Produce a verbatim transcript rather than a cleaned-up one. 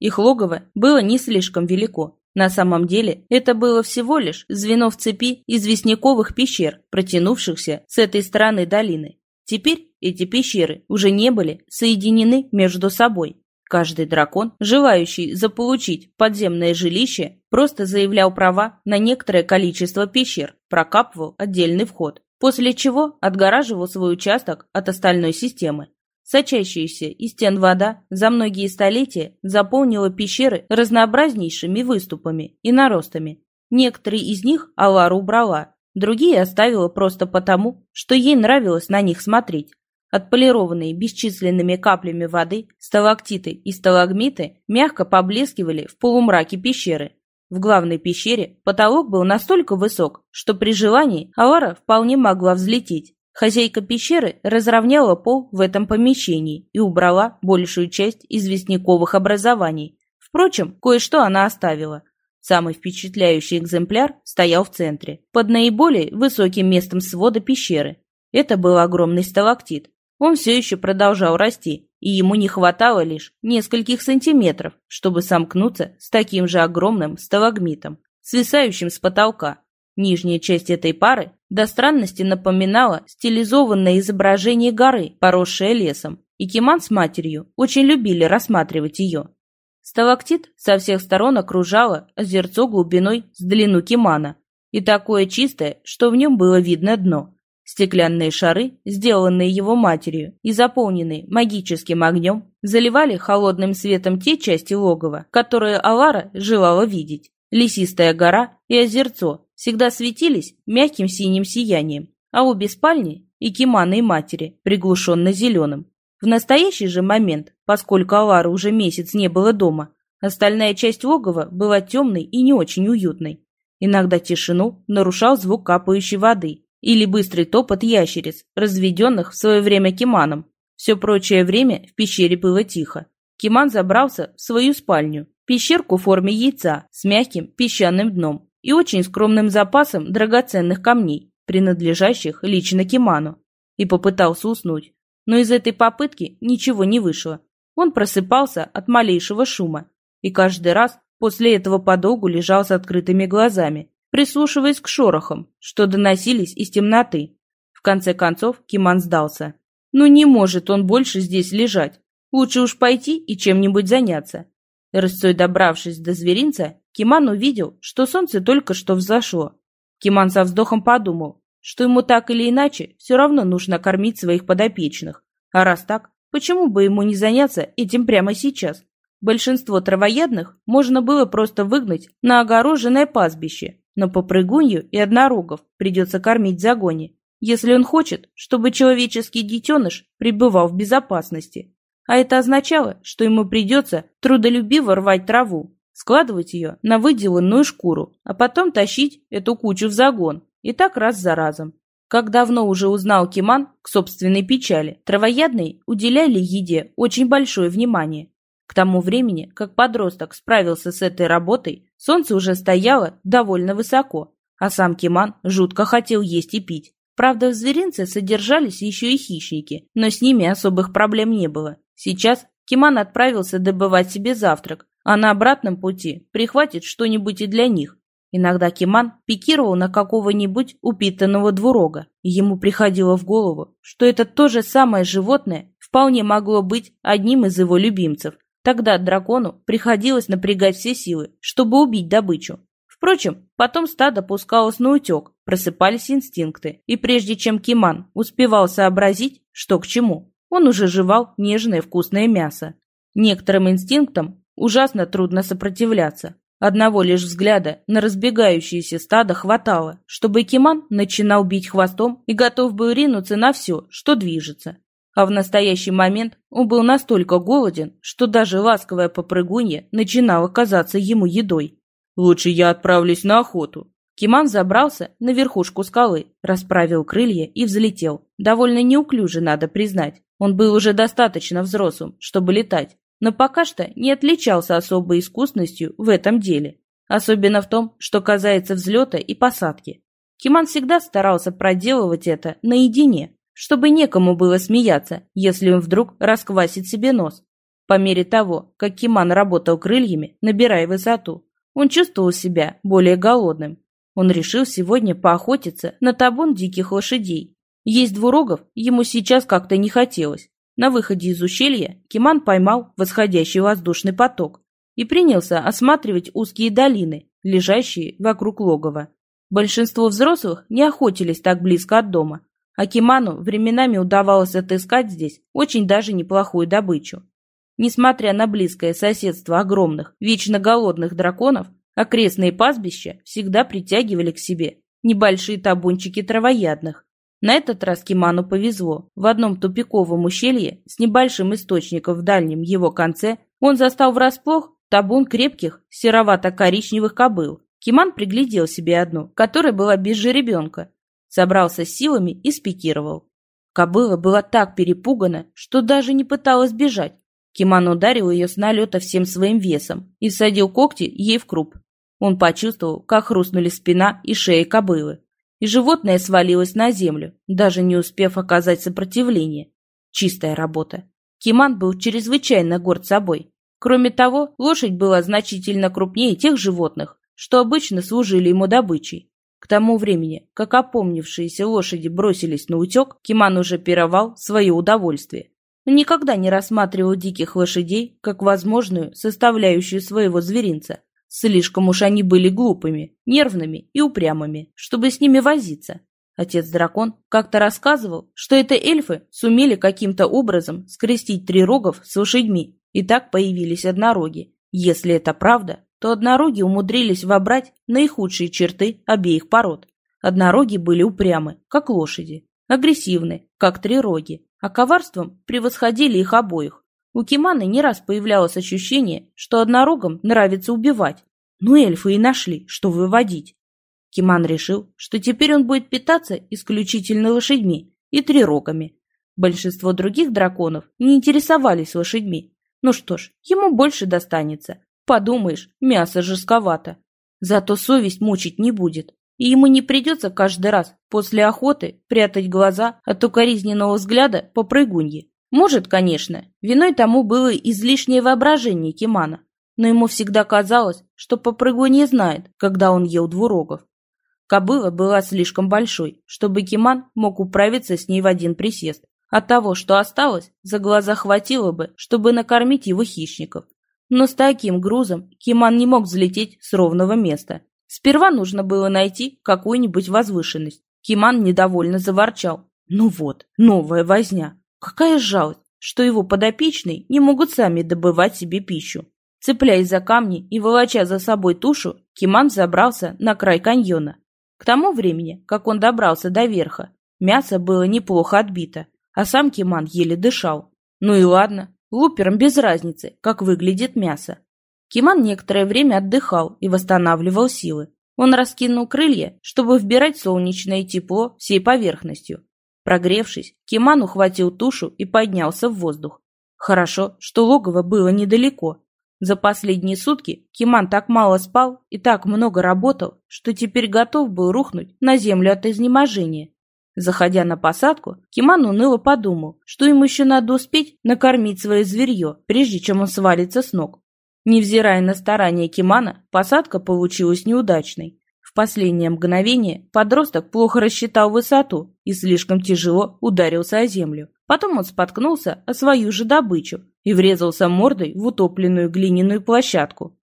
Их логово было не слишком велико. На самом деле это было всего лишь звено в цепи известняковых пещер, протянувшихся с этой стороны долины. Теперь эти пещеры уже не были соединены между собой. Каждый дракон, желающий заполучить подземное жилище, просто заявлял права на некоторое количество пещер, прокапывал отдельный вход, после чего отгораживал свой участок от остальной системы. Сочащаяся из стен вода за многие столетия заполнила пещеры разнообразнейшими выступами и наростами. Некоторые из них Алара убрала, другие оставила просто потому, что ей нравилось на них смотреть. Отполированные бесчисленными каплями воды, сталактиты и сталагмиты мягко поблескивали в полумраке пещеры. В главной пещере потолок был настолько высок, что при желании Алара вполне могла взлететь. Хозяйка пещеры разровняла пол в этом помещении и убрала большую часть известняковых образований. Впрочем, кое-что она оставила. Самый впечатляющий экземпляр стоял в центре, под наиболее высоким местом свода пещеры. Это был огромный сталактит. Он все еще продолжал расти, и ему не хватало лишь нескольких сантиметров, чтобы сомкнуться с таким же огромным сталагмитом, свисающим с потолка. Нижняя часть этой пары до странности напоминала стилизованное изображение горы, поросшее лесом, и Киман с матерью очень любили рассматривать ее. Сталактит со всех сторон окружало озерцо глубиной с длину Кимана, и такое чистое, что в нем было видно дно. Стеклянные шары, сделанные его матерью и заполненные магическим огнем, заливали холодным светом те части логова, которые Алара желала видеть. Лесистая гора и озерцо всегда светились мягким синим сиянием, а обе спальни, и Кимана, и матери, приглушенно зеленым. В настоящий же момент, поскольку Алары уже месяц не было дома, остальная часть логова была темной и не очень уютной. Иногда тишину нарушал звук капающей воды или быстрый топот ящериц, разведенных в свое время Киманом. Все прочее время в пещере было тихо. Киман забрался в свою спальню, пещерку в форме яйца с мягким песчаным дном и очень скромным запасом драгоценных камней, принадлежащих лично Киману, и попытался уснуть. Но из этой попытки ничего не вышло. Он просыпался от малейшего шума и каждый раз после этого подолгу лежал с открытыми глазами, прислушиваясь к шорохам, что доносились из темноты. В конце концов Киман сдался. Ну не может он больше здесь лежать. Лучше уж пойти и чем-нибудь заняться. Рысцой добравшись до зверинца, Киман увидел, что солнце только что взошло. Киман со вздохом подумал, что ему так или иначе все равно нужно кормить своих подопечных. А раз так, почему бы ему не заняться этим прямо сейчас? Большинство травоядных можно было просто выгнать на огороженное пастбище, но попрыгунью и однорогов придется кормить в загоне, если он хочет, чтобы человеческий детеныш пребывал в безопасности. А это означало, что ему придется трудолюбиво рвать траву, складывать ее на выделанную шкуру, а потом тащить эту кучу в загон, и так раз за разом. Как давно уже узнал Киман к собственной печали, травоядные уделяли еде очень большое внимание. К тому времени, как подросток справился с этой работой, солнце уже стояло довольно высоко, а сам Киман жутко хотел есть и пить. Правда, в зверинце содержались еще и хищники, но с ними особых проблем не было. Сейчас Киман отправился добывать себе завтрак, а на обратном пути прихватит что-нибудь и для них. Иногда Киман пикировал на какого-нибудь упитанного двурога, и ему приходило в голову, что это то же самое животное вполне могло быть одним из его любимцев. Тогда дракону приходилось напрягать все силы, чтобы убить добычу. Впрочем, потом стадо пускалось на утек, просыпались инстинкты, и прежде чем Киман успевал сообразить, что к чему, он уже жевал нежное вкусное мясо. Некоторым инстинктам ужасно трудно сопротивляться. Одного лишь взгляда на разбегающееся стадо хватало, чтобы Киман начинал бить хвостом и готов был ринуться на все, что движется. А в настоящий момент он был настолько голоден, что даже ласковая попрыгунья начинала казаться ему едой. «Лучше я отправлюсь на охоту». Киман забрался на верхушку скалы, расправил крылья и взлетел. Довольно неуклюже, надо признать. Он был уже достаточно взрослым, чтобы летать, но пока что не отличался особой искусностью в этом деле. Особенно в том, что касается взлета и посадки. Киман всегда старался проделывать это наедине, чтобы некому было смеяться, если он вдруг расквасит себе нос. По мере того, как Киман работал крыльями, набирая высоту, он чувствовал себя более голодным. Он решил сегодня поохотиться на табун диких лошадей. Есть двурогов ему сейчас как-то не хотелось. На выходе из ущелья Киман поймал восходящий воздушный поток и принялся осматривать узкие долины, лежащие вокруг логова. Большинство взрослых не охотились так близко от дома, а Киману временами удавалось отыскать здесь очень даже неплохую добычу. Несмотря на близкое соседство огромных, вечно голодных драконов, окрестные пастбища всегда притягивали к себе небольшие табунчики травоядных. На этот раз Киману повезло. В одном тупиковом ущелье с небольшим источником в дальнем его конце он застал врасплох табун крепких серовато-коричневых кобыл. Киман приглядел себе одну, которая была без жеребенка, собрался с силами и спикировал. Кобыла была так перепугана, что даже не пыталась бежать. Киман ударил ее с налета всем своим весом и всадил когти ей в круп. Он почувствовал, как хрустнули спина и шея кобылы, и животное свалилось на землю, даже не успев оказать сопротивление. Чистая работа. Киман был чрезвычайно горд собой. Кроме того, лошадь была значительно крупнее тех животных, что обычно служили ему добычей. К тому времени, как опомнившиеся лошади бросились на утек, Киман уже пировал свое удовольствие. Он никогда не рассматривал диких лошадей как возможную составляющую своего зверинца. Слишком уж они были глупыми, нервными и упрямыми, чтобы с ними возиться. Отец-дракон как-то рассказывал, что это эльфы сумели каким-то образом скрестить трирогов с лошадьми, и так появились однороги. Если это правда, то однороги умудрились вобрать наихудшие черты обеих пород. Однороги были упрямы, как лошади, агрессивны, как трироги, а коварством превосходили их обоих. У Кимана не раз появлялось ощущение, что однорогам нравится убивать. Ну, эльфы и нашли, что выводить. Киман решил, что теперь он будет питаться исключительно лошадьми и трирогами. Большинство других драконов не интересовались лошадьми. Ну что ж, ему больше достанется. Подумаешь, мясо жестковато. Зато совесть мучить не будет. И ему не придется каждый раз после охоты прятать глаза от укоризненного взгляда попрыгуньи. Может, конечно, виной тому было излишнее воображение Кимана, но ему всегда казалось, что попрыгунья знает, когда он ел двурогов. Кобыла была слишком большой, чтобы Киман мог управиться с ней в один присест. От того, что осталось, за глаза хватило бы, чтобы накормить его хищников. Но с таким грузом Киман не мог взлететь с ровного места. Сперва нужно было найти какую-нибудь возвышенность. Киман недовольно заворчал. Ну вот, новая возня. Какая жалость, что его подопечные не могут сами добывать себе пищу. Цепляясь за камни и волоча за собой тушу, Киман забрался на край каньона. К тому времени, как он добрался до верха, мясо было неплохо отбито, а сам Киман еле дышал. Ну и ладно, луперам без разницы, как выглядит мясо. Киман некоторое время отдыхал и восстанавливал силы. Он раскинул крылья, чтобы вбирать солнечное тепло всей поверхностью. Прогревшись, Киман ухватил тушу и поднялся в воздух. Хорошо, что логово было недалеко. За последние сутки Киман так мало спал и так много работал, что теперь готов был рухнуть на землю от изнеможения. Заходя на посадку, Киман уныло подумал, что ему еще надо успеть накормить свое зверье, прежде чем он свалится с ног. Невзирая на старания Кимана, посадка получилась неудачной. В последнее мгновение подросток плохо рассчитал высоту и слишком тяжело ударился о землю. Потом он споткнулся о свою же добычу и врезался мордой в утопленную глиняную площадку.